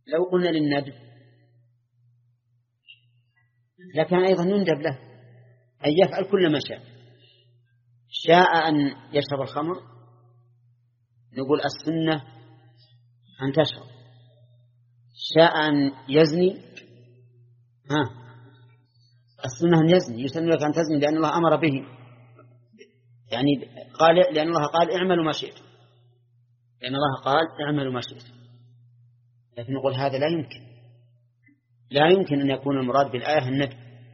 لو قلنا للندب لكان أيضا يندب له أن يفعل كل ما شاء. شاء أن يشرب الخمر نقول السنة أن تشرب. شاء أن يزني السنة أن يزني، يسن لك أن تزني لأن الله أمر به، يعني لأن الله قال اعملوا ما شئتم، لأن الله قال اعملوا ما شئتم. لكن نقول هذا لا يمكن أن يكون المراد بالآية الندب،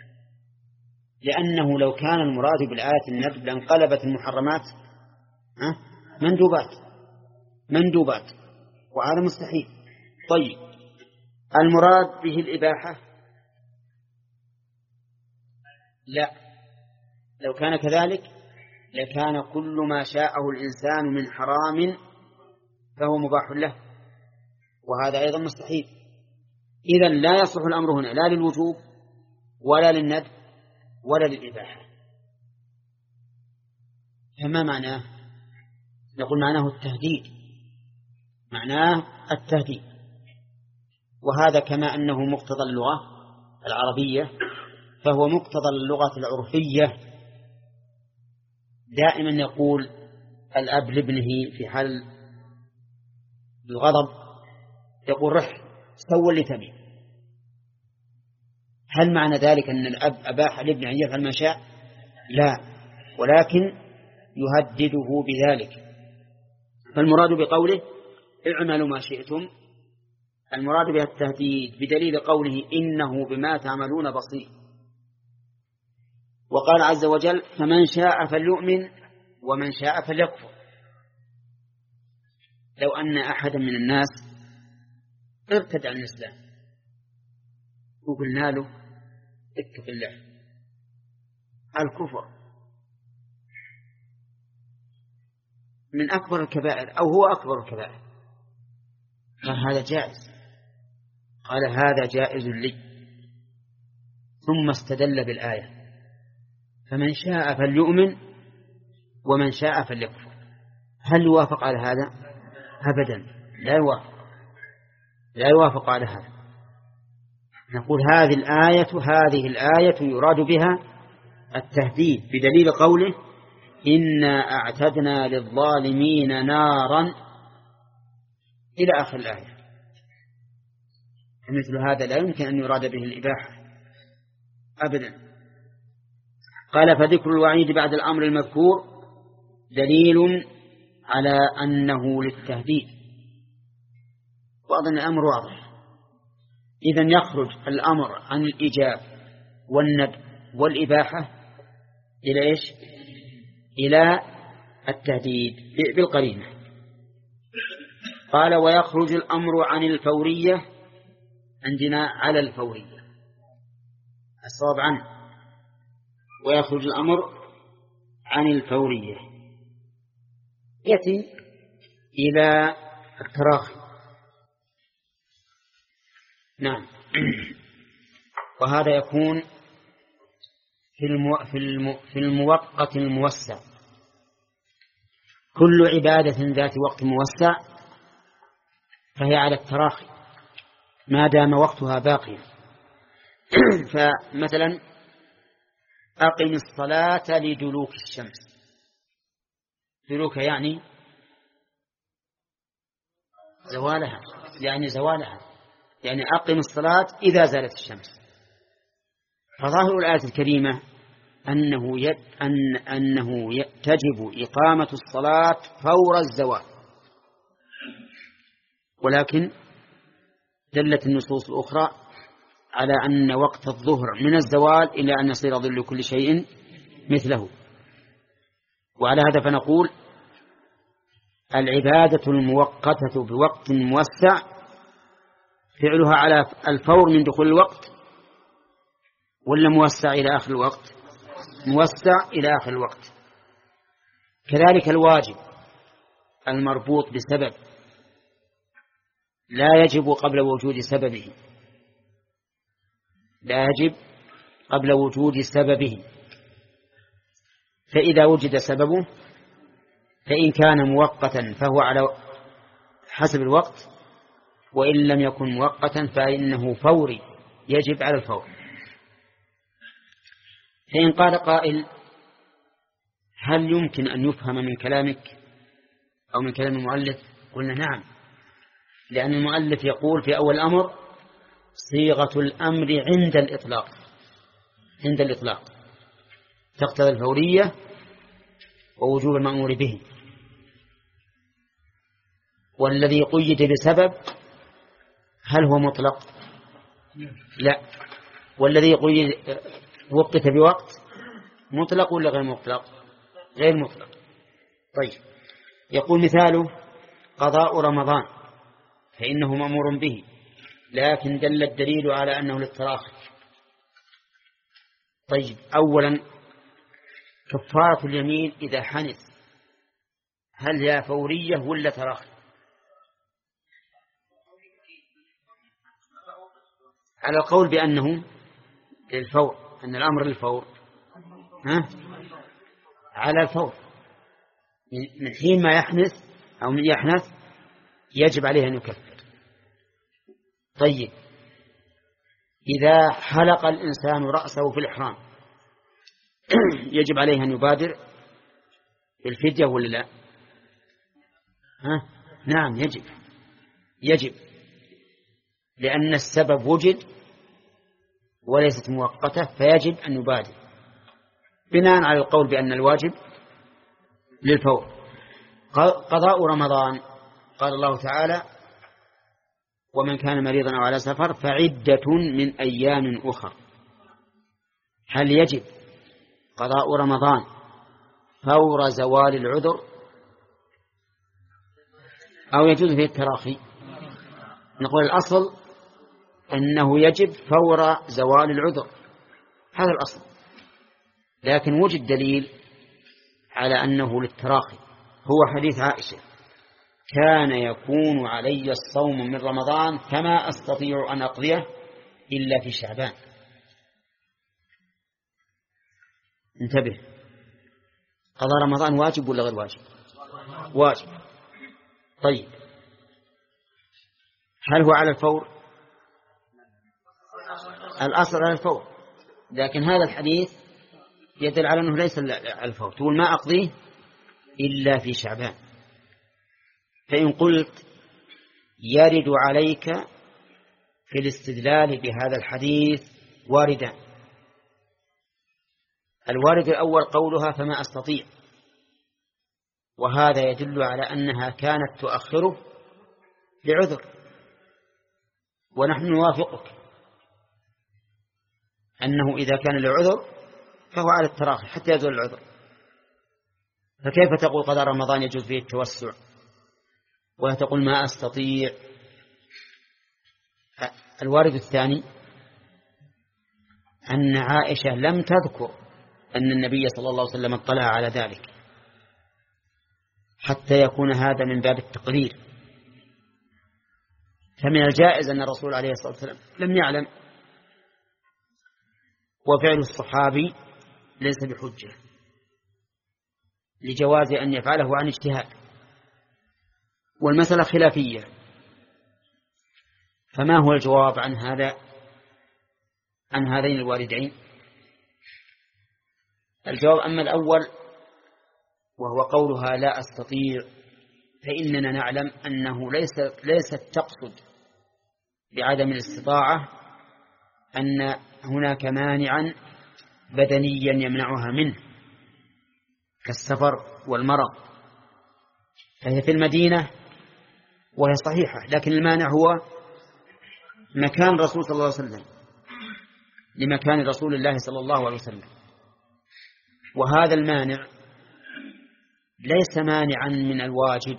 لأنه لو كان المراد بالآية الندب لانقلبت المحرمات مندوبات وهذا مستحيل. طيب المراد به الإباحة؟ لا، لو كان كذلك لكان كل ما شاءه الإنسان من حرام فهو مباح له، وهذا أيضا مستحيل. إذن لا يصلح الأمر هنا لا للوجوب ولا للندب ولا للإباحة. فما معناه؟ نقول معناه التهديد، وهذا كما أنه مقتضى اللغة العربية فهو مقتضى اللغة العرفية. دائما يقول الأب لابنه في حال الغضب يقول رح سوى اللي تبي. هل معنى ذلك أن الأب أباح لابنه أن يفعل ما شاء؟ لا، ولكن يهدده بذلك. فالمراد بقوله اعملوا ما شئتم المراد بها التهديد بدليل قوله إنه بما تعملون بصير. وقال عز وجل فمن شاء فليؤمن ومن شاء فليكفر. لو أن أحدا من الناس ارتد عن الإسلام وقلنا له اتق الله، الكفر من أكبر الكبائر أو هو أكبر الكبائر، قال هذا جائز، قال هذا جائز لي، ثم استدل بالآية فمن شاء فليؤمن ومن شاء فليكفر. هل يوافق على هذا؟ أبدا لا يوافق على هذا. نقول هذه الآية يراد بها التهديد بدليل قوله إنا أعتدنا للظالمين نارا إلى آخر الآية. مثل هذا لا يمكن أن يراد به الإباحة أبدا. قال فذكر الوعيد بعد الأمر المذكور دليل على أنه للتهديد، وأظن الأمر واضح. إذن يخرج الأمر عن الإيجاب والندب والإباحة إلى إيش؟ إلى التهديد بالقرينة. قال ويخرج الأمر عن الفورية، عندنا على الفورية الصواب عنه، ويخرج الأمر عن الفورية يأتي إلى التراخي. نعم. وهذا يكون في الموقت الموسع. كل عبادة ذات وقت موسع فهي على التراخي ما دام وقتها باقيا. فمثلا أقم الصلاة لدلوك الشمس. دلوك يعني زوالها، يعني أقم الصلاة إذا زالت الشمس. فظاهر الآية الكريمة أنه تجب إقامة الصلاة فور الزوال، ولكن دلت النصوص الأخرى على أن وقت الظهر من الزوال إلى أن يصير ظل كل شيء مثله. وعلى هذا فنقول العبادة المؤقتة بوقت موسع فعلها على الفور من دخول الوقت، ولا موسع إلى آخر الوقت؟ موسع إلى آخر الوقت. كذلك الواجب المربوط بسبب لا يجب قبل وجود سببه، فإذا وجد سببه فإن كان مؤقتا فهو على حسب الوقت، وإن لم يكن مؤقتا فإنه فوري يجب على الفور. فإن قال قائل هل يمكن أن يفهم من كلامك أو من كلام المؤلف؟ قلنا نعم، لأن المؤلف يقول في أول الأمر صيغة الأمر عند الإطلاق، عند الإطلاق تقتضي الفورية ووجوب المأمور به. والذي قيد بسبب هل هو مطلق؟ لا. والذي قيد وقت بوقت مطلق ولا غير مطلق؟ غير مطلق. طيب، يقول مثاله قضاء رمضان فإنه مأمور به، لكن دل الدليل على أنه للتراخي. طيب، أولا كفارة اليمين إذا حنث هل هي فورية ولا تراخي؟ على القول بأنه للفور، أن الأمر للفور، على الفور من حين ما يحنث أو من يحنث يجب عليه أن يكفر. طيب، إذا حلق الإنسان رأسه في الإحرام يجب عليه أن يبادر بالفدية ولا لا؟ نعم، يجب لأن السبب وجد وليست مؤقتة، فيجب أن يبادر بناء على القول بأن الواجب للفور. قضاء رمضان قال الله تعالى ومن كان مريضا أو على سفر فعدة من أيام أخر. هل يجب قضاء رمضان فور زوال العذر أو يجوز فيه التراخي؟ نقول الأصل أنه يجب فور زوال العذر، هذا الأصل، لكن وجد دليل على أنه للتراخي، هو حديث عائشة كان يكون علي الصوم من رمضان فما أستطيع أن أقضيه إلا في شعبان. انتبه، قضاء رمضان واجب ولا غير واجب؟ واجب. طيب، هل هو على الفور؟ الأصل على الفور، لكن هذا الحديث يدل على أنه ليس على الفور، تقول ما أقضيه إلا في شعبان. فإن قلت يرد عليك في الاستدلال بهذا الحديث واردان. الوارد الأول قولها فما أستطيع، وهذا يدل على أنها كانت تؤخره لعذر، ونحن نوافقك أنه إذا كان لعذر فهو على التراخي حتى يزول العذر. فكيف تقول قضاء رمضان يجوز فيه التوسع ولا تقول ما أستطيع؟ الوارد الثاني أن عائشة لم تذكر أن النبي صلى الله عليه وسلم اطلع على ذلك حتى يكون هذا من باب التقرير، فمن الجائز أن الرسول عليه الصلاة والسلام لم يعلم، وفعل الصحابي ليس بحجة لجواز أن يفعله عن اجتهاد، والمسألة خلافية. فما هو الجواب عن هذين الواردين؟ الجواب أما الأول وهو قولها لا أستطيع، فإننا نعلم أنه ليست تقصد بعدم الاستطاعة أن هناك مانعا بدنيا يمنعها منه كالسفر والمرض، فهي في المدينة وهي صحيحة، لكن المانع هو مكان الرسول صلى الله عليه وسلم، لمكان رسول الله صلى الله عليه وسلم، وهذا المانع ليس مانعا من الواجب،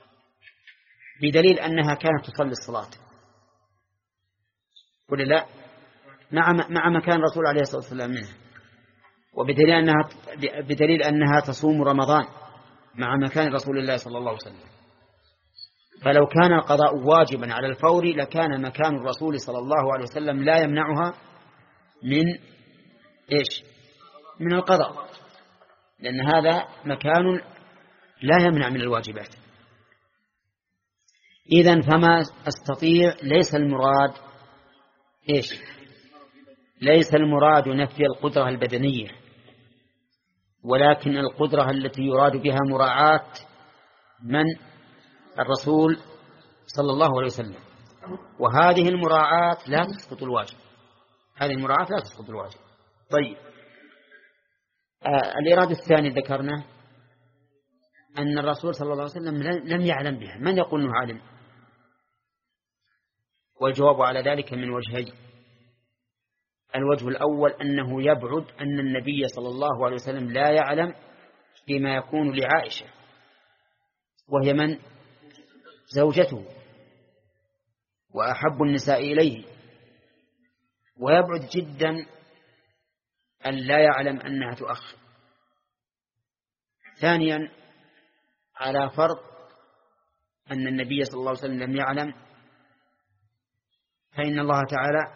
بدليل أنها كانت تصلي الصلاة ولا لا مع مكان الرسول عليه الصلاة والسلام منها، وبدليل أنها تصوم رمضان مع مكان رسول الله صلى الله عليه وسلم. فلو كان القضاء واجبا على الفور لكان مكان الرسول صلى الله عليه وسلم لا يمنعها من القضاء، لأن هذا مكان لا يمنع من الواجبات. إذن فما أستطيع ليس المراد إيش؟ ليس المراد نفي القدرة البدنية، ولكن القدرة التي يراد بها مراعاة من؟ الرسول صلى الله عليه وسلم. وهذه المراعاة لا تسقط الواجب، هذه المراعاة لا تسقط الواجب. طيب، الإرادة الثانية ذكرنا أن الرسول صلى الله عليه وسلم لم يعلم بها. من يقول أنه عالم؟ والجواب على ذلك من وجهين. الوجه الأول أنه يبعد أن النبي صلى الله عليه وسلم لا يعلم فيما يكون لعائشة، وهي من؟ زوجته وأحب النساء إليه، ويبعد جدا أن لا يعلم أنها تؤخر. ثانيا، على فرض أن النبي صلى الله عليه وسلم لم يعلم، فإن الله تعالى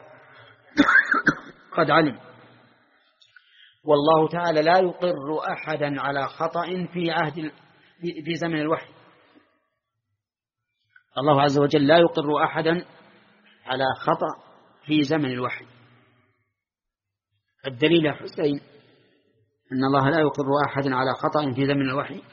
قد علم، والله تعالى لا يقر أحدا على خطأ في زمن الوحي. الله عز وجل لا يقر أحدا على خطأ في زمن الوحي. الدليل يا حسين أن الله لا يقر أحدا على خطأ في زمن الوحي.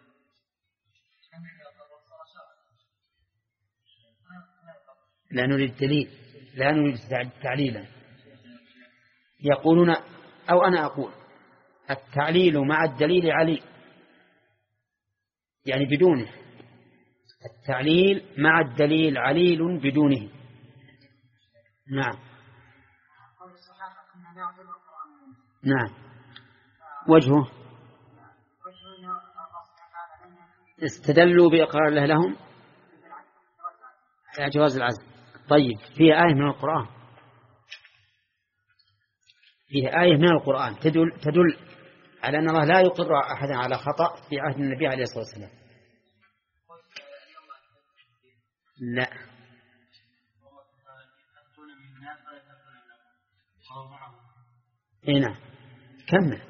لا نريد دليل، لا نريد تعليلا. يقولون أو أنا أقول التعليل مع الدليل علي، يعني بدونه. التعليل مع الدليل عليل بدونه. نعم نعم. وجهه استدلوا بإقرار الله لهم على جواز العزل. طيب، فيه آية من القرآن، فيه آية من القرآن تدل على أن الله لا يقر أحدا على خطأ في عهد النبي عليه الصلاة والسلام. لا، هنا كمل.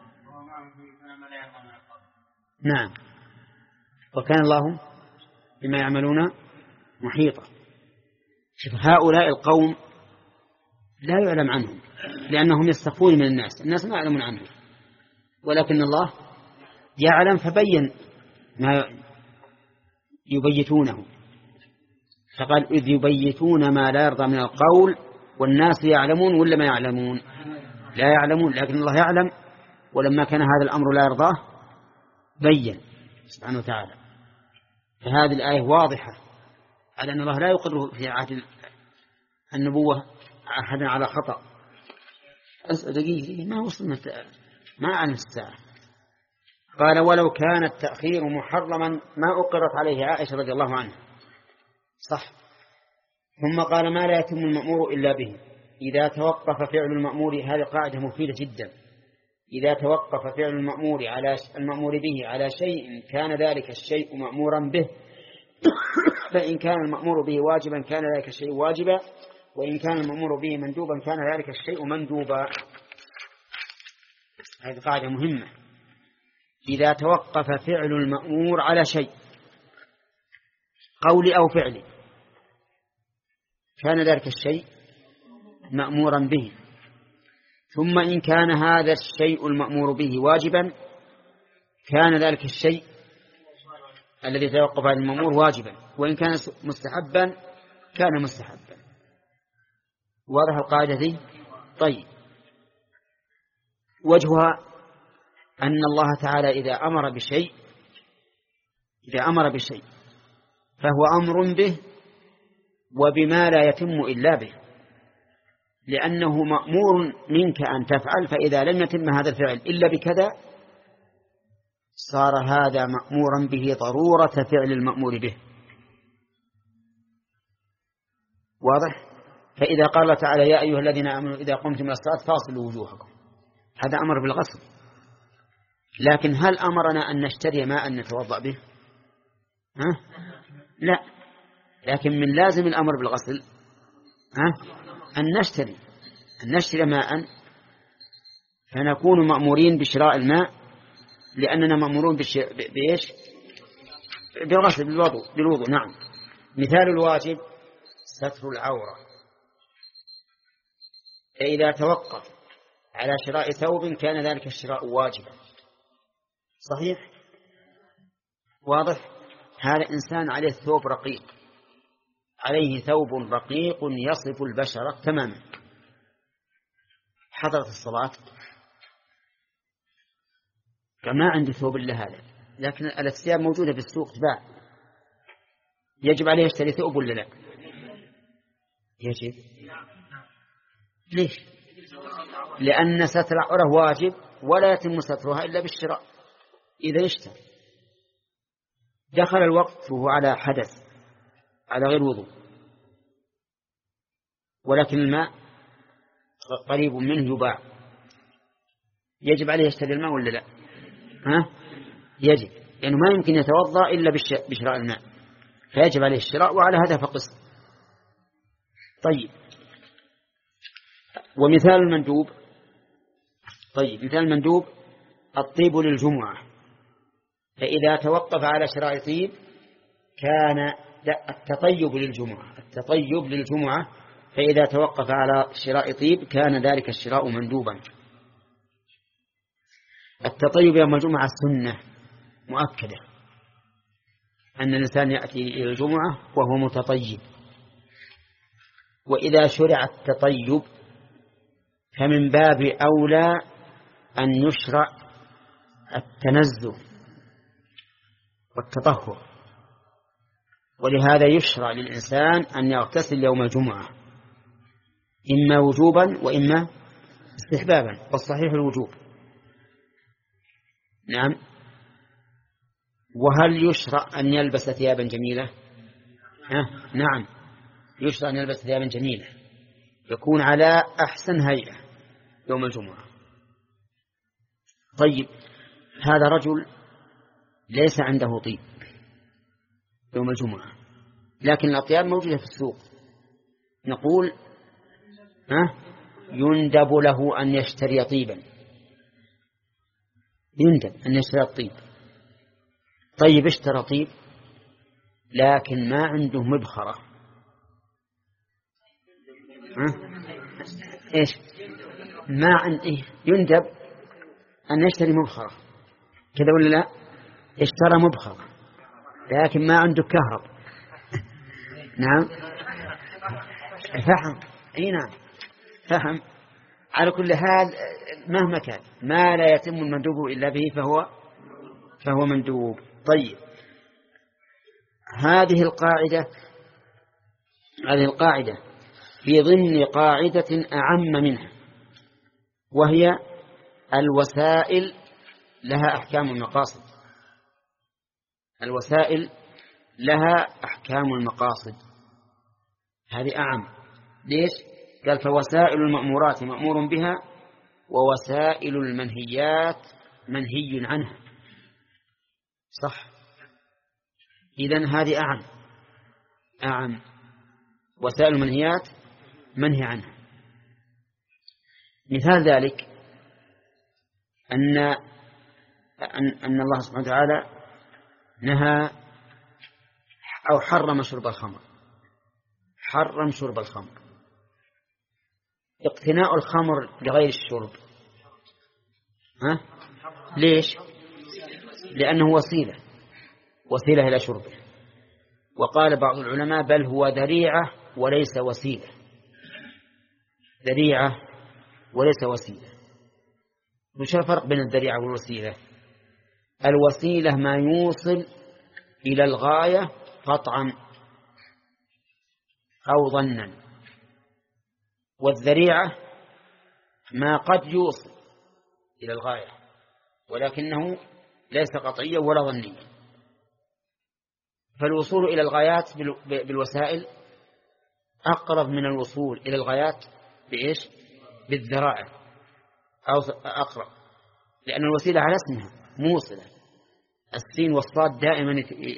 نعم، وكان الله بما يعملون محيطا. شوف، هؤلاء القوم لا يعلم عنهم لأنهم يستخفون من الناس ما يعلمون عنهم، ولكن الله يعلم فبين ما يبيتونه، فقال إذ يبيتون ما لا يرضى من القول والناس يعلمون ولا ما يعلمون؟ لا يعلمون، لكن الله يعلم، ولما كان هذا الأمر لا يرضاه بين سبحانه وتعالى. فهذه الآية واضحة على أن الله لا يقر في عهد النبوة أحدا على خطأ. دقيقة، ما وصلنا، ما أعلم الساعة. قال ولو كان التأخير محرما ما أقرت عليه عائشة رضي الله عنها. صح. ثم قال ما لا يتم المأمور إلا به إذا توقف فعل المأمور. هذه قاعدة مفيدة جدا. إذا توقف فعل المأمور به على شيء كان ذلك الشيء مأمورا به، فإن كان المأمور به واجبا كان ذلك الشيء واجبا، وإن كان المأمور به مندوبا كان ذلك الشيء مندوبا. هذه قاعدة مهمة. إذا توقف فعل المأمور على شيء قولي أو فعلي كان ذلك الشيء مأمورا به، ثم إن كان هذا الشيء المأمور به واجبا كان ذلك الشيء الذي توقف عن المأمور واجبا، وإن كان مستحبا كان مستحبا. واضح القاعدة دي؟ طيب، وجهها أن الله تعالى إذا أمر بشيء فهو أمر به وبما لا يتم إلا به، لأنه مأمور منك أن تفعل، فإذا لم يتم هذا الفعل إلا بكذا صار هذا مأمورا به ضرورة فعل المأمور به. واضح؟ فإذا قال تعالى يا أيها الذين آمنوا إذا قمتم إلى الصلاة فاغسلوا وجوهكم، هذا أمر بالغسل، لكن هل أمرنا أن نشتري ماء نتوضأ به؟ لا، لكن من لازم الأمر بالغسل أن نشتري ماء، فنكون مأمورين بشراء الماء لأننا مأمورون بإيش؟ بالغسل، بالوضوء. نعم. مثال الواجب ستر العورة، فإذا توقف على شراء ثوب كان ذلك الشراء واجبا. صحيح؟ واضح؟ هذا إنسان عليه ثوب رقيق، عليه ثوب رقيق يصف البشرة تماما، حضرت الصلاة فما عندي ثوب إلا هذا، لكن الثياب موجودة في السوق تباع، يجب عليه يشتري ثوب ولا لا؟ يجب. ليش؟ لأن ستر العورة واجب ولا يتم سترها إلا بالشراء. إذا اشترى دخل الوقت وهو على حدث على غير وضوء، ولكن الماء قريب منه يباع، يجب عليه يشتري الماء ولا لا؟ يجب، لأنه ما يمكن يتوضأ إلا بشراء الماء، فيجب عليه الشراء، وعلى هذا فقس. طيب، ومثال المندوب. طيب، مثال المندوب الطيب للجمعة، فإذا توقف على شراء طيب كان التطيب للجمعة فإذا توقف على شراء طيب كان ذلك الشراء مندوبا. التطيب يوم الجمعة سنة مؤكدة، أن الإنسان يأتي إلى الجمعة وهو متطيب، وإذا شرع التطيب فمن باب أولى أن يشرع التنزه والتطهر، ولهذا يشرع للإنسان أن يغتسل يوم الجمعة إما وجوبا وإما استحبابا، والصحيح الوجوب. نعم. وهل يشرع أن يلبس ثيابا جميلة؟ نعم، يشرع أن يلبس ثيابا جميلة يكون على أحسن هيئة يوم الجمعة. طيب، هذا رجل ليس عنده طيب يوم الجمعة، لكن الأطياب موجودة في السوق، نقول يندب له أن يشتري طيبا، يندب أن يشتري الطيب. طيب، اشترى طيب لكن ما عنده مبخرة، إيش ما عنده، يندب أن يشتري مبخرة كذا ولا لا؟ اشترى مبخرة لكن ما عنده كهرب. نعم، فهم. أي نعم، فهم. على كل حال مهما كان ما لا يتم المندوب إلا به فهو مندوب. طيب، هذه القاعدة في ضمن قاعدة أعم منها، وهي الوسائل لها أحكام المقاصد. الوسائل لها أحكام المقاصد، هذه أعم. ليش؟ قال فوسائل المأمورات مأمور بها، ووسائل المنهيات منهي عنها. صح؟ إذن هذه أعم. وسائل المنهيات منهي عنها. مثال ذلك أن الله سبحانه وتعالى نهى أو حرم شرب الخمر، حرم شرب الخمر. اقتناء الخمر لغير الشرب، ليش؟ لأنه وسيلة إلى شربه. وقال بعض العلماء بل هو ذريعة وليس وسيلة، ذريعة وليس وسيلة. وش الفرق بين الذريعة والوسيلة؟ الوسيلة ما يوصل إلى الغاية قطعا أو ظنا، والذريعة ما قد يوصل إلى الغاية ولكنه ليس قطعيا ولا ظنيا. فالوصول إلى الغايات بالوسائل أقرب من الوصول إلى الغايات بإيش؟ بالذرائع، أو أقرب، لأن الوسيلة على اسمها موصلة. السين والصاد دائما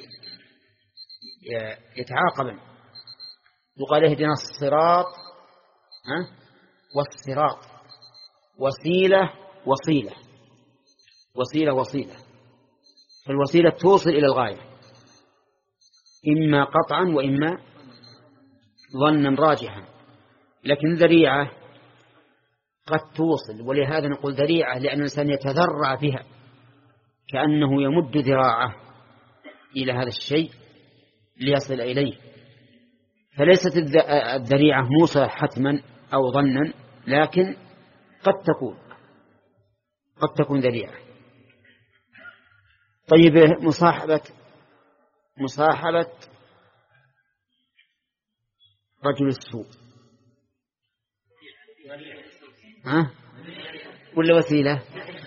يتعاقبا، يقال اهدنا الصراط والصراط، وسيلة. فالوسيلة توصل إلى الغاية. إما قطعا وإما ظنا راجحا. لكن ذريعة قد توصل، ولهذا نقول ذريعة لأن الإنسان يتذرع بها كأنه يمد ذراعه إلى هذا الشيء ليصل إليه. فليست الذريعة موصلة حتما أو ظنا، لكن قد تكون ذريعة. طيب مصاحبة رجل السوء ولا وسيلة؟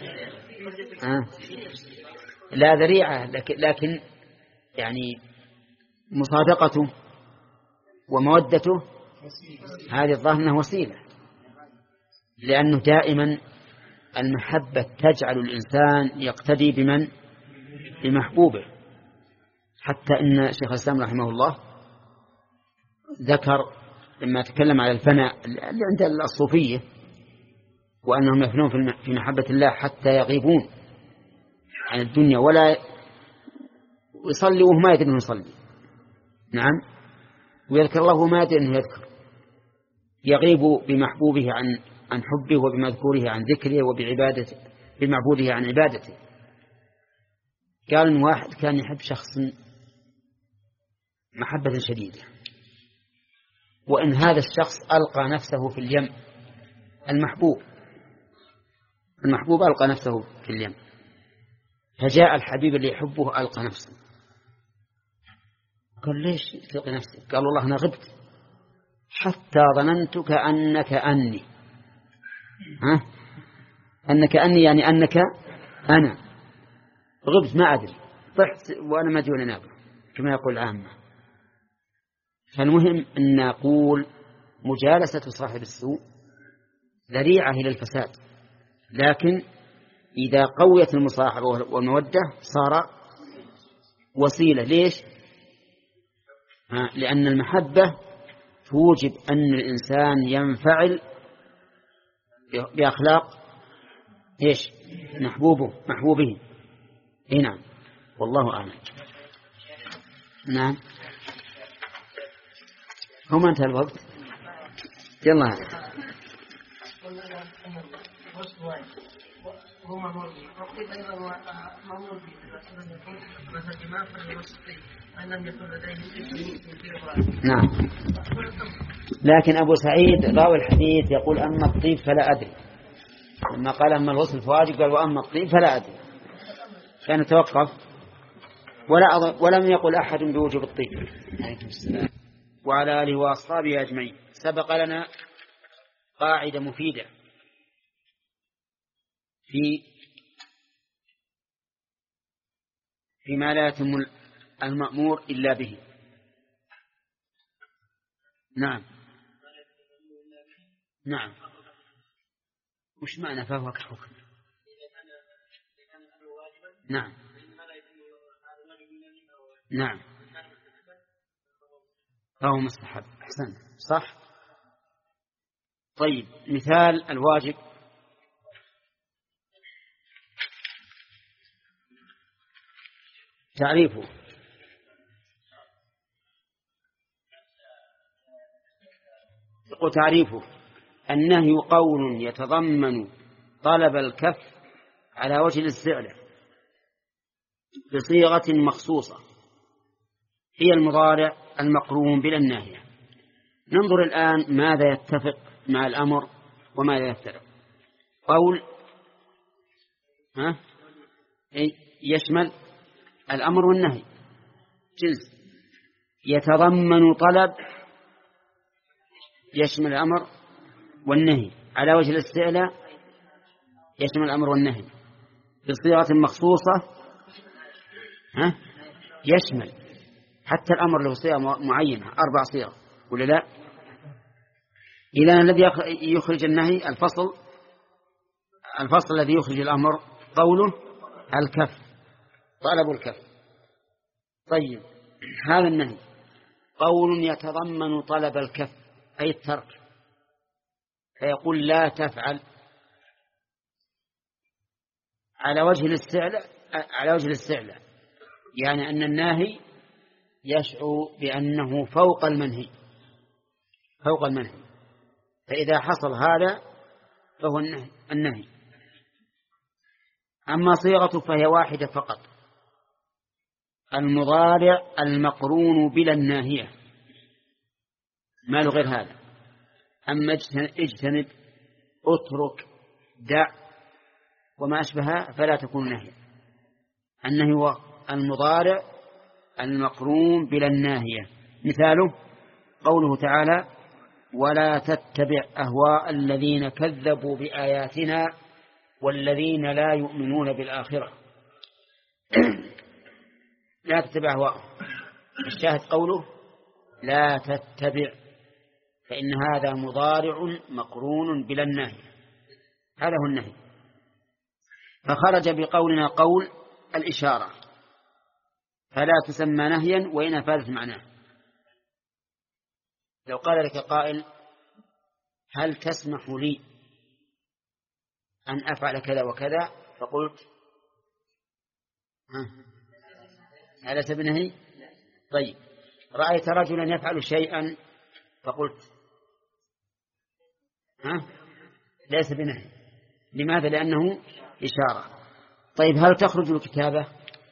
لا ذريعة، لكن يعني مصادقته ومودته هذه الظاهر أنها وسيلة، لأنه دائما المحبة تجعل الإنسان يقتدي بمحبوبه. حتى إن شيخ الإسلام رحمه الله ذكر لما تكلم على الفناء اللي عند الصوفية وأنهم يفنون في محبة الله حتى يغيبون عن الدنيا ولا يصلي وهو ما يدري أنه يصلي، نعم، ويذكر الله وما يدري أنه يذكر، يغيب بمحبوبه عن حبه وبمذكوره عن ذكره وبعبادته بمعبوده عن عبادته. قال إن واحد كان يحب شخص محبة شديدة، وإن هذا الشخص ألقى نفسه في اليم، المحبوب ألقى نفسه في اليم، فجاء الحبيب اللي يحبه ألقى نفسه. قال ليش تلقي نفسك؟ قال والله أنا غبت حتى ظننت كأنك أني أنك أني يعني أنك أنا، غبت ما أدري، طحت وأنا ما أدري ولا نابل كما يقول العامة. فالمهم أن نقول مجالسة صاحب السوء ذريعة إلى الفساد، لكن إذا قويت المصاحبة والمودة صار وسيلة. ليش؟ لأن المحبة توجب أن الإنسان ينفعل بأخلاق إيش؟ محبوبه. نعم، والله أعلم. نعم، هم انتهى الوقت. يلا نعم. لكن أبو سعيد راوي الحديث يقول أما الطيب فلا أدري، لما قال أما الغسل فواجب قال وأما الطيب فلا أدري، كان توقف ولم يقل أحد بوجوب الطيب. عليكم السلام. وعلى آله وأصحابه أجمعين. سبق لنا قاعدة مفيدة فيما لا يتم المأمور إلا به. نعم. وش معنى فهو كحكم؟ نعم فهو مستحب. أحسن، صح. طيب، مثال الواجب. تعريفه النهي قول يتضمن طلب الكف على وجه الاستعلاء بصيغة مخصوصة هي المضارع المقرون بلا الناهية. ننظر الآن ماذا يتفق مع الأمر وماذا يفترق. قول يشمل الأمر والنهي، جنس. يتضمن طلب يشمل الأمر والنهي، على وجه الاستعلاء يشمل الأمر والنهي، بصيغة مخصوصة يشمل حتى الأمر له صيغة معينة، 4 صيغ ولا لا؟ إذن الذي يخرج النهي الفصل الذي يخرج الأمر قوله الكف، طلب الكف. طيب، هذا النهي قول يتضمن طلب الكف أي الترك، فيقول لا تفعل على وجه الاستعلاء، يعني أن الناهي يشعر بأنه فوق المنهي، فوق المنهي، فإذا حصل هذا فهو النهي. أما صيغته فهي واحدة فقط، المضارع المقرون بلا الناهية، ما له غير هذا. أما اجتنب، اترك، دع وما أشبهها فلا تكون نهيا. النهي هو المضارع المقرون بلا الناهية. مثاله قوله تعالى: ولا تتبع أهواء الذين كذبوا بآياتنا والذين لا يؤمنون بالآخرة. لا تتبع أهواءهم، الشاهد قوله لا تتبع، فإن هذا مضارع مقرون بلا الناهية، هذا هو النهي. فخرج بقولنا قول الإشارة، فلا تسمى نهيا وإن أفادت معناه. لو قال لك قائل: هل تسمح لي أن أفعل كذا وكذا؟ فقلت: أليس بنهي؟ طيب، رأيت رجلا يفعل شيئا فقلت: ليس بنهي. لماذا؟ لأنه إشارة. طيب، هل تخرج الكتابة؟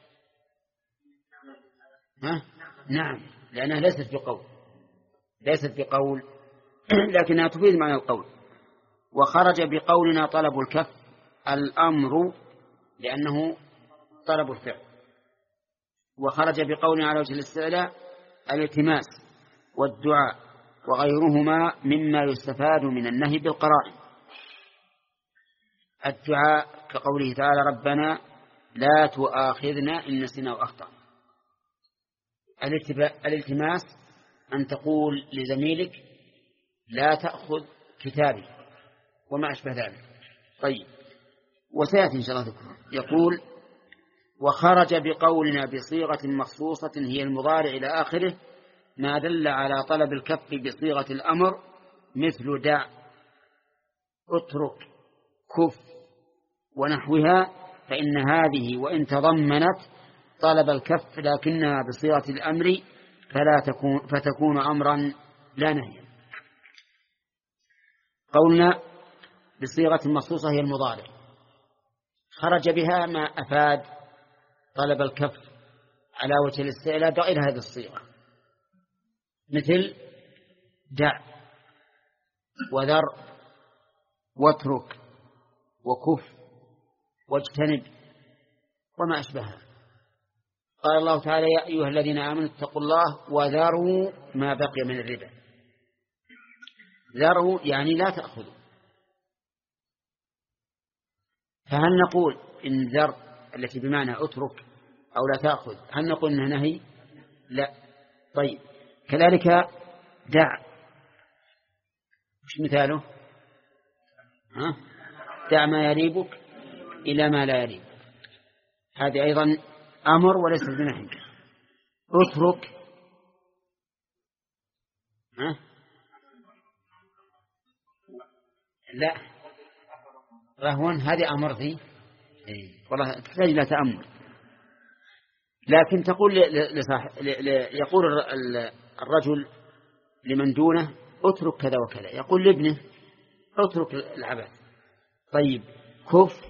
نعم، لأنها ليست بقول، ليست بقول لكنها تفيد معنى القول. وخرج بقولنا طلب الكف الأمر، لأنه طلب الفعل. وخرج بقولنا على وجه الاستعلاء الالتماس والدعاء وغيرهما مما يستفاد من النهي بالقرائن. الدعاء كقوله تعالى: ربنا لا تؤاخذنا إن نسينا وأخطأنا. الالتماس أن تقول لزميلك: لا تأخذ كتابي، وما أشبه ذلك. طيب، وسيأتي إن شاء الله ذكره. يقول: وخرج بقولنا بصيغة مخصوصة هي المضارع إلى آخره ما دل على طلب الكف بصيغة الأمر، مثل دع، اترك، كف ونحوها، فإن هذه وإن تضمنت طلب الكف لكنها بصيغة الأمر فتكون أمرا لا نهيا. قولنا بصيغة مخصوصة هي المضارع، خرج بها ما أفاد طلب الكف على وجه الاستعلاء بغير هذه الصيغة، مثل دع وذر واترك وكف واجتنب وما أشبهها. قال الله تعالى: يا أيها الذين آمنوا اتقوا الله وذروا ما بقي من الربا. ذروا يعني لا تأخذوا. فهل نقول إن ذر التي بمعنى اترك أو لا تأخذ هل نقول إنها نهي؟ لا. طيب، كذلك دع، مش مثاله؟ دع ما يريبك إلى ما لا يريبك، هذه أيضا أمر وليس بنهي. اترك لا، رهوا هذه أمر ذي والله تحتاج إلى تأمل. لكن تقول يقول الرجل لمن دونه: اترك كذا وكذا، يقول لابنه: اترك العبث. طيب، كف،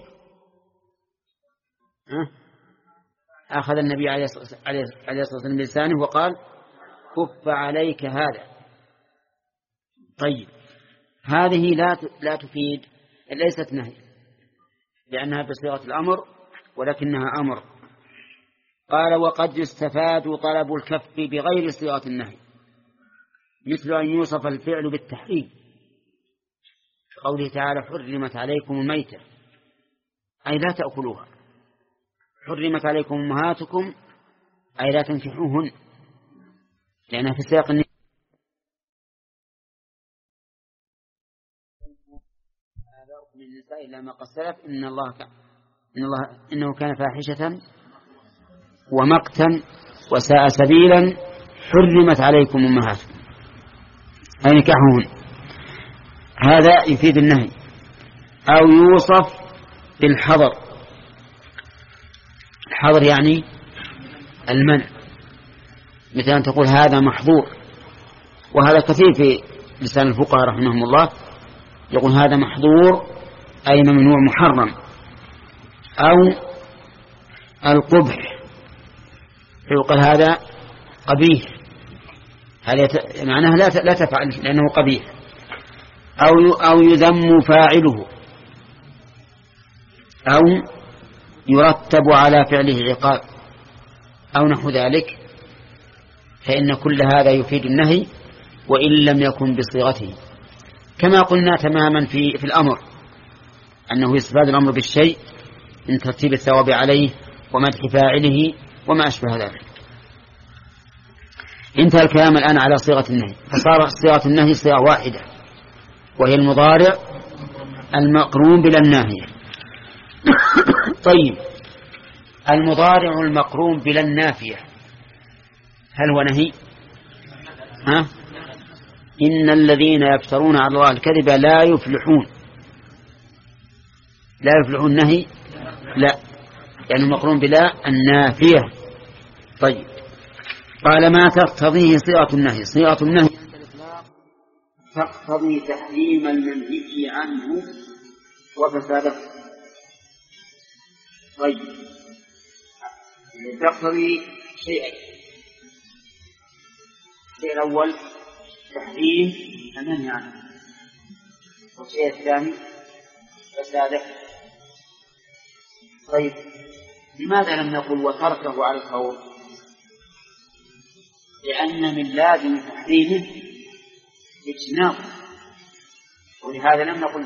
أخذ النبي عليه الصلاة والسلام بلسانه وقال: كف عليك هذا. طيب، هذه لا تفيد، ليست نهي لأنها بصيغة الأمر ولكنها أمر. قال: وقد يستفاد طلب الكف بغير صيغة النهي، مثل أن يوصف الفعل بالتحريم، قوله تعالى: حرمت عليكم الميتة، أي لا تأكلوها. حرمت عليكم أمهاتكم، أي لا تنكحوهن، لأنها في سياق النهي. من النساء إلا ما قد سلف إنه كان فاحشة ومقتا وساء سبيلا. حرمت عليكم أمهاتكم، أي نكاحهن، هذا يفيد النهي. أو يوصف بالحظر، الحظر يعني المنع، مثل أن تقول هذا محظور، وهذا كثير في لسان الفقهاء رحمهم الله، يقول هذا محظور أي ممنوع محرم. أو القبح يقول هذا قبيح، هذا معناه لا تفعل لأنه قبيح. أو يذم فاعله، أو يرتب على فعله عقاب، أو نحو ذلك، فإن كل هذا يفيد النهي وإن لم يكن بصيغته، كما قلنا تماما في الأمر أنه يستفاد الأمر بالشيء من ترتيب الثواب عليه ومدح فاعله وما أشبه ذلك. انتهى الكلام الآن على صيغة النهي، فصار صيغة النهي صيغة واحدة وهي المضارع المقرون بلا الناهية. طيب، المضارع المقرون بلا النافية هل هو نهي؟ إن الذين يفترون على الله الكذب لا يفلحون. لا يفلحون نهي؟ لا، يعني المقرون بلا النافية. طيب، قال ما تقتضيه صيغة النهي. صيغة النهي عند الإطلاق تقتضي تحريم المنهي عنه وفساده. طيب، تقتضي شيئين: الشيء الأول تحريم المنهي عنه، والشيء الثاني فساده. طيب، لماذا لم نقل وتركه على الفور؟ لأن من لازم تحريمه اجتنابه، ولهذا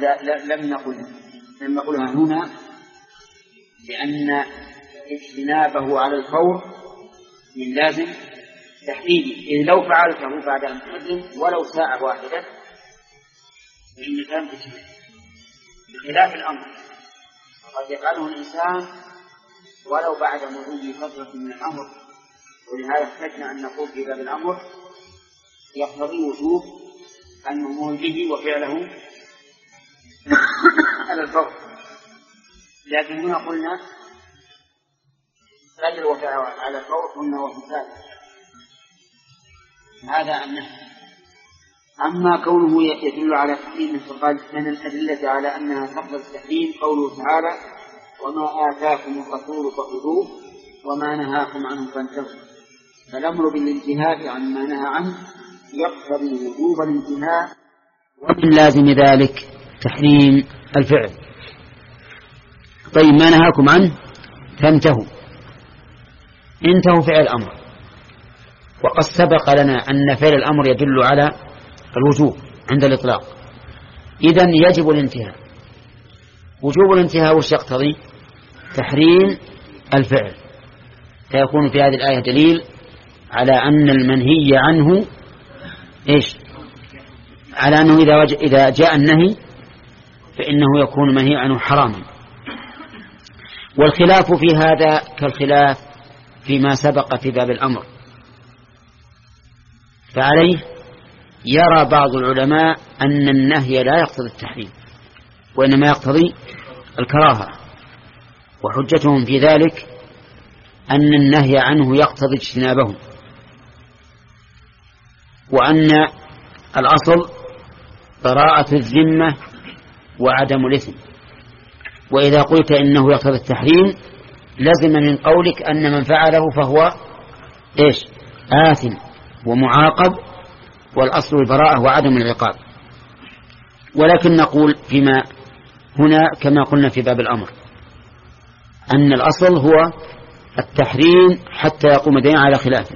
لم نقلها هنا، لأن اجتنابه على الفور من لازم تحريمه، إذ لو فعلته بعد أن تحرم ولو ساعة واحدة فإنك لم تجتنب، بخلاف الأمر قد يفعله الإنسان ولو بعد مرور فترة من الأمر. ولهذا احتجنا أن نقول في باب الأمر يقتضي وجوب المأمور به وفعله على الفور، لكن هنا قلنا فعل وفعله على الفور قلنا وفساد، هذا النهي. أما كونه يدل على تحريم فقال من الأدلة على أنها تقبل التحريم قوله تعالى وما آتاكم الرسول فخذوه وما نهاكم عنه فانتهوا. فالأمر بالانتهاء عن ما نهى عنه يقتضي وجوب الانتهاء، ومن لازم ذلك تحريم الفعل. طيب، ما نهاكم عنه فانتهوا، انتهوا فعل الأمر، وقد سبق لنا أن فعل الأمر يدل على الوجوب عند الإطلاق، إذن يجب الانتهاء. وجوب الانتهاء وش يقتضي؟ تحريم الفعل، فيكون في هذه الآية دليل على أن المنهي عنه إيش؟ على أنه إذا جاء النهي فإنه يكون منهي عنه حراما. والخلاف في هذا كالخلاف فيما سبق في باب الأمر، فعليه يرى بعض العلماء أن النهي لا يقتضي التحريم وإنما يقتضي الكراهة، وحجتهم في ذلك أن النهي عنه يقتضي اجتنابه، وأن الأصل براءة الذمة وعدم الإثم. وإذا قلت إنه يقتضي التحريم لزم من قولك أن من فعله فهو إيش؟ آثم ومعاقب، والأصل البراءة وعدم العقاب. ولكن نقول فيما هنا كما قلنا في باب الأمر أن الأصل هو التحريم حتى يقوم دين على خلافه.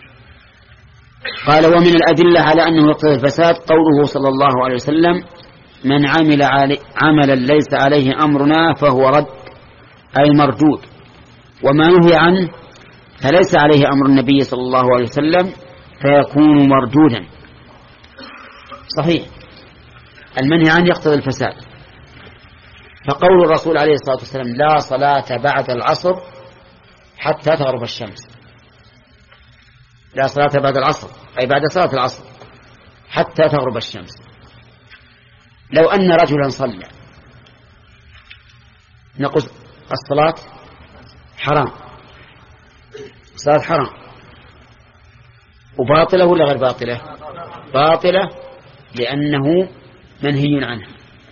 قال ومن الأدلة على أنه يقتضي الفساد قوله صلى الله عليه وسلم من عملا ليس عليه أمرنا فهو رد أي مردود، وما نهي عنه فليس عليه أمر النبي صلى الله عليه وسلم فيكون مردودا. صحيح، المنهي عنه يقتضي الفساد، فقول الرسول عليه الصلاة والسلام لا صلاة بعد العصر حتى تغرب الشمس، لا صلاة بعد العصر أي بعد صلاة العصر حتى تغرب الشمس. لو أن رجلا صلى نقول الصلاة حرام، الصلاة حرام، وباطلة ولا غير باطلة؟ باطلة، لأنه منهي عنه.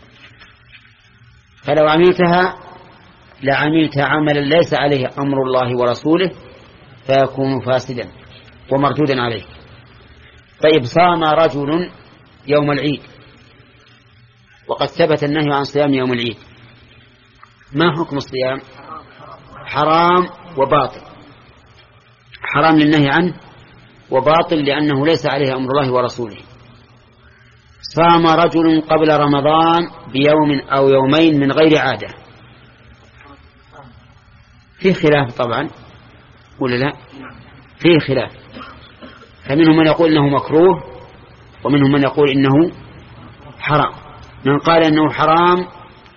فلو عملتها لعملت عملا ليس عليه أمر الله ورسوله فيكون فاسدا ومردودا عليه. طيب، صام رجل يوم العيد وقد ثبت النهي عن صيام يوم العيد، ما حكم الصيام؟ حرام وباطل. حرام للنهي عنه، وباطل لأنه ليس عليه أمر الله ورسوله. صام رجل قبل رمضان بيوم أو يومين من غير عادة، فيه خلاف طبعا ولا لا؟ فيه خلاف، فمنهم من يقول إنه مكروه ومنهم من يقول إنه حرام. من قال إنه حرام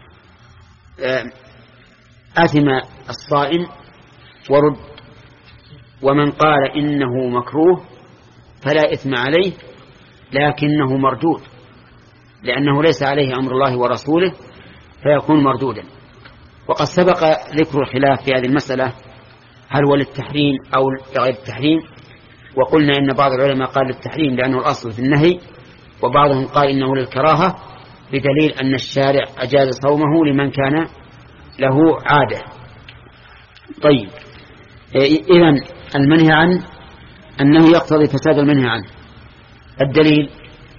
أثم الصائم ورد، ومن قال إنه مكروه فلا إثم عليه لكنه مردود، لأنه ليس عليه أمر الله ورسوله فيكون مردودا. وقد سبق ذكر الخلاف في هذه المسألة، هل هو للتحريم أو لغير التحريم، وقلنا إن بعض العلماء قال للتحريم لأنه الأصل في النهي، وبعضهم قال إنه للكراهة بدليل أن الشارع أجاز صومه لمن كان له عادة. طيب، إذن المنهي عنه أنه يقتضي فساد المنهي عنه. الدليل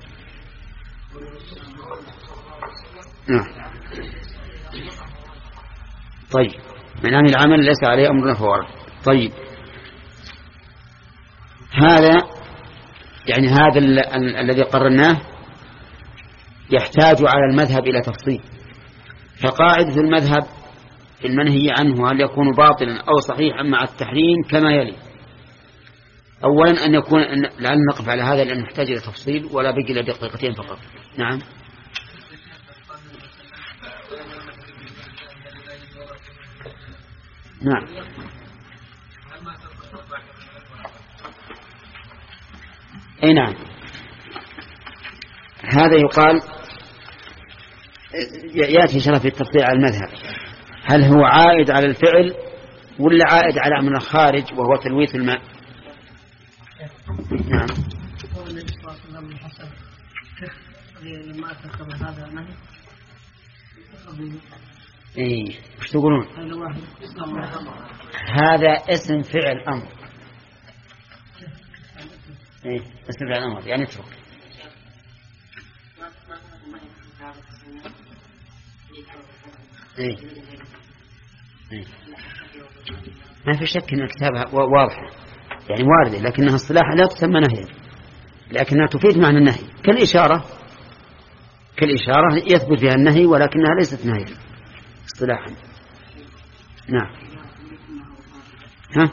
طيب، من عمل العمل ليس عليه أمرنا فهو رد. طيب، هذا يعني هذا الذي قررناه يحتاج على المذهب إلى تفصيل. فقاعدة المذهب في المنهي عنه هل يكون باطلا أو صحيحا مع التحريم كما يلي: أولا أن يكون لعل نقف على هذا لأنه يحتاج إلى تفصيل ولا بقي إلا دقيقتين فقط. نعم. نعم. أي نعم، هذا يقال يأتي شرف التفصيل على المذهب، هل هو عائد على الفعل ولا عائد على أمر الخارج وهو تلويث الماء؟ نعم. إيه، وش تقولون؟ هذا اسم فعل أمر. إيه، اسم فعل أمر يعني اترك. إيه. إيه. ما في شك أن كتابها واضحة يعني واردة، لكنها الصلاح لا تسمى نهيا، لكنها تفيد معنى النهي كالإشارة يثبت فيها النهي ولكنها ليست نهيا اصطلاحا. نعم. ها؟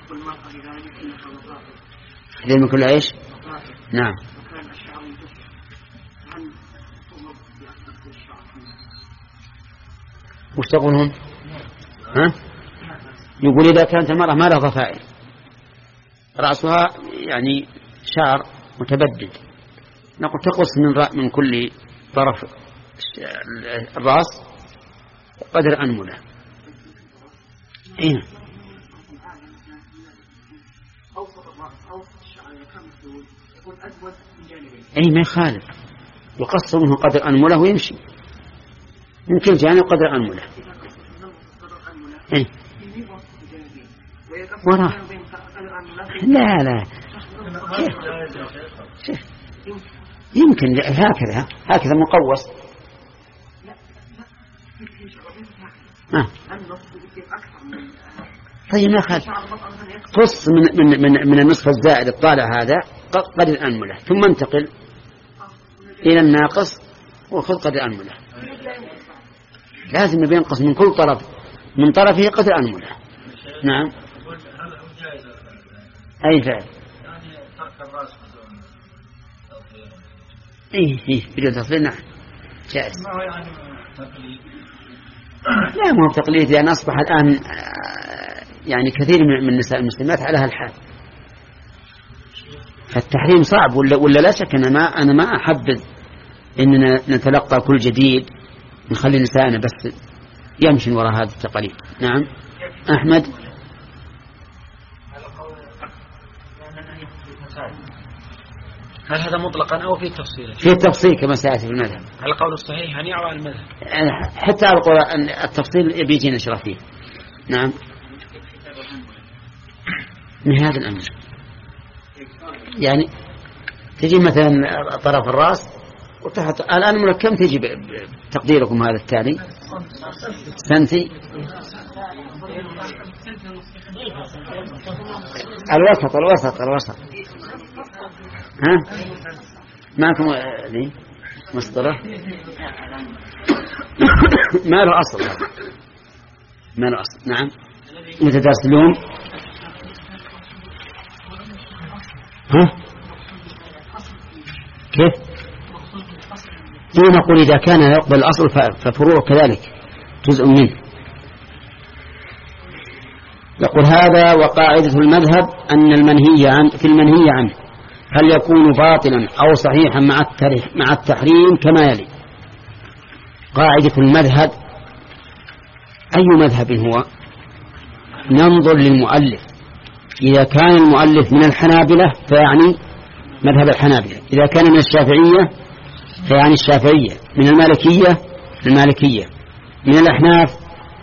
لما كل عيش. نعم. وش تقولون؟ ها؟ يقول إذا كانت المرأة ما لها ضفائر، رأسها يعني شعر متبدد، نقول تقص من كل طرف الرأس قدر أنملة. إيه؟ أي ما يخالف، يقص منه قدر أنملة ويمشي، يمكن جانب قدر أنملة. إيه؟ وراه. لا يمكن هكذا مقوس. طيب ما خالف، قص من النصف الزائد الطالع هذا قدر أنملة، ثم انتقل إلى الناقص وخذ قدر أنملة. لازم ينقص من كل طرف من طرفه قدر أنملة. نعم. أي فعل؟ إيه بدون تصوير. نعم جائز. لا ما هو تقليد، لأن أصبح الآن يعني كثير من نساء المسلمات على هالحال. التحريم صعب ولا لا شك. أنا ما أحبذ إننا نتلقى كل جديد نخلي نسائنا بس يمشي وراء هذه التقاليد. نعم. أحمد. هل هذا مطلقا أو في تفصيل؟ في التفصيل كما سيأتي في المذهب. هل القول الصحيح أن يعوى المذهب؟ حتى التفصيل بيجي نشرح فيه. نعم. من هذا الأمر يعني تجي مثلا طرف الرأس وتحت الآن من كم تجي تقديركم هذا التالي سنتي الوسط ها معكم ذي مسطرة ما له أصل نعم. متى ترسلون ها كيف نقول إذا كان يقبل الأصل ففروع كذلك جزء منه. يقول هذا وقاعدة المذهب أن في المنهي عنه هل يكون باطلا أو صحيحا مع التحريم كما يلي. قاعدة المذهب أي مذهب هو؟ ننظر للمؤلف. إذا كان المؤلف من الحنابلة فيعني مذهب الحنابلة، إذا كان من الشافعية فيعني الشافعية، من المالكية، من الأحناف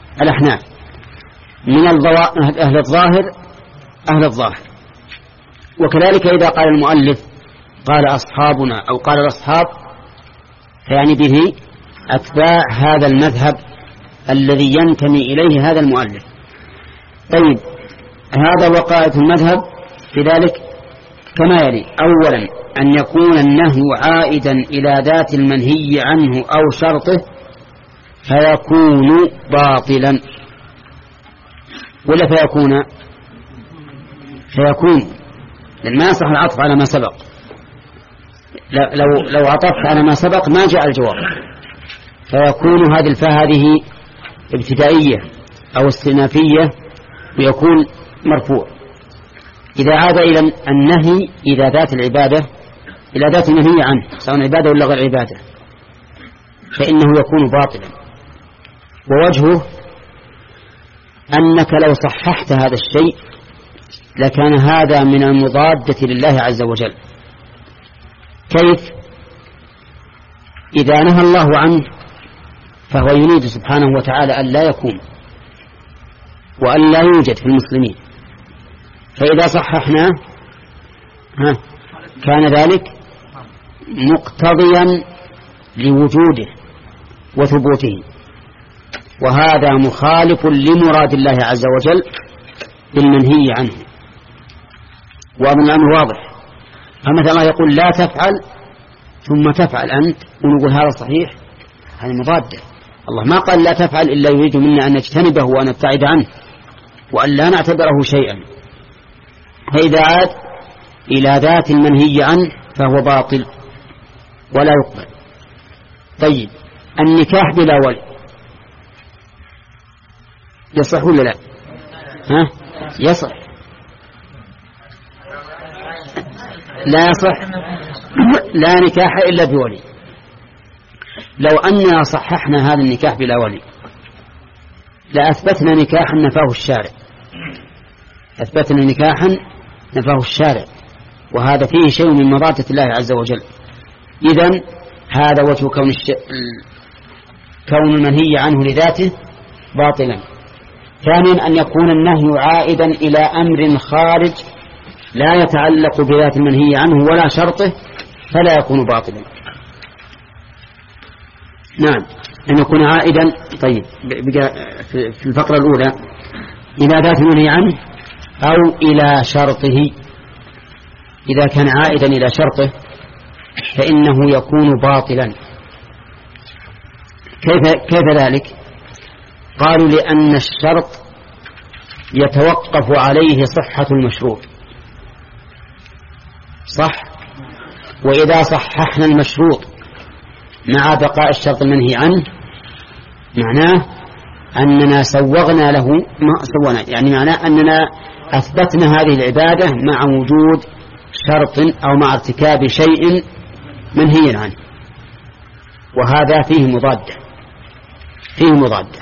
من أهل الظاهر. وكذلك إذا قال المؤلف قال أصحابنا أو قال الأصحاب فيعني به أتباع هذا المذهب الذي ينتمي إليه هذا المؤلف. طيب هذا وقاعدة المذهب في ذلك كما يلي. أولا أن يكون النهي عائدا إلى ذات المنهي عنه أو شرطه فيكون باطلا، ولا فيكون لأن ما يصح العطف على ما سبق. لو عطفت على ما سبق ما جاء الجواب. فيكون هذه الفاء هذه ابتدائية أو استئنافية ويكون مرفوع. إذا عاد إلى النهي إلى ذات العبادة إلى ذات النهي عنه سواء عبادة ولا غير عبادة فإنه يكون باطلا. ووجهه أنك لو صححت هذا الشيء لكان هذا من المضادة لله عز وجل. كيف؟ إذا نهى الله عنه فهو يريد سبحانه وتعالى أن لا يكون وأن لا يوجد في المسلمين، فإذا صححناه كان ذلك مقتضيا لوجوده وثبوته، وهذا مخالف لمراد الله عز وجل بالمنهي عنه. وأمر الأمر واضح. فمثلا الله يقول لا تفعل ثم تفعل أنت ونقول هذا صحيح، هذا مضادة. الله ما قال لا تفعل إلا يريد منا أن نجتنبه وأن نبتعد عنه وأن لا نعتبره شيئا. فإذا عاد إلى ذات المنهي عنه فهو باطل ولا يقبل. طيب النكاح بلا ولي يصح ولا لا؟ يصح. لا يصح. لا نكاح إلا بولي. لو أننا صححنا هذا النكاح بلا ولي لأثبتنا نكاحا نفاه الشارع، أثبتنا نكاحا نفاه الشارع، وهذا فيه شيء من مضادة الله عز وجل. إذن هذا وجه كون المنهي عنه لذاته باطلا. ثانيا أن يكون النهي عائدا إلى أمر خارج لا يتعلق بذات المنهي عنه ولا شرطه فلا يكون باطلا. نعم أن يكون عائدا. طيب في الفقرة الأولى إلى ذات المنهي عنه أو إلى شرطه. إذا كان عائدا إلى شرطه فإنه يكون باطلا. كيف ذلك؟ قالوا لأن الشرط يتوقف عليه صحة المشروط، صح؟ وإذا صححنا المشروط مع بقاء الشرط المنهي عنه معناه أننا سوغنا له ما سوغنا، يعني معناه أننا أثبتنا هذه العبادة مع وجود شرط أو مع ارتكاب شيء منهي عنه، وهذا فيه مضادة.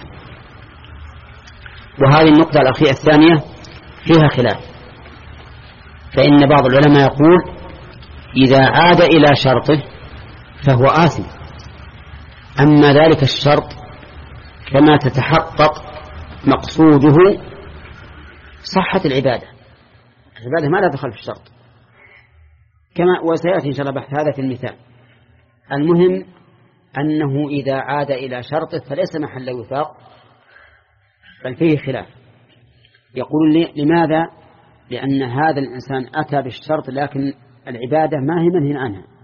وهذه النقطة الأخيرة الثانية فيها خلاف، فإن بعض العلماء يقول إذا عاد إلى شرطه فهو آثم. أما ذلك الشرط كما تتحقق مقصوده صحة العبادة ما لا دخل في الشرط، كما وسيأتي إن شاء الله بحث هذا في المثال. المهم أنه إذا عاد إلى شرطه فليس محل وثاق، بل فيه خلاف. يقول لي لماذا؟ لأن هذا الإنسان أتى بالشرط لكن العبادة ما هي منهي عنها،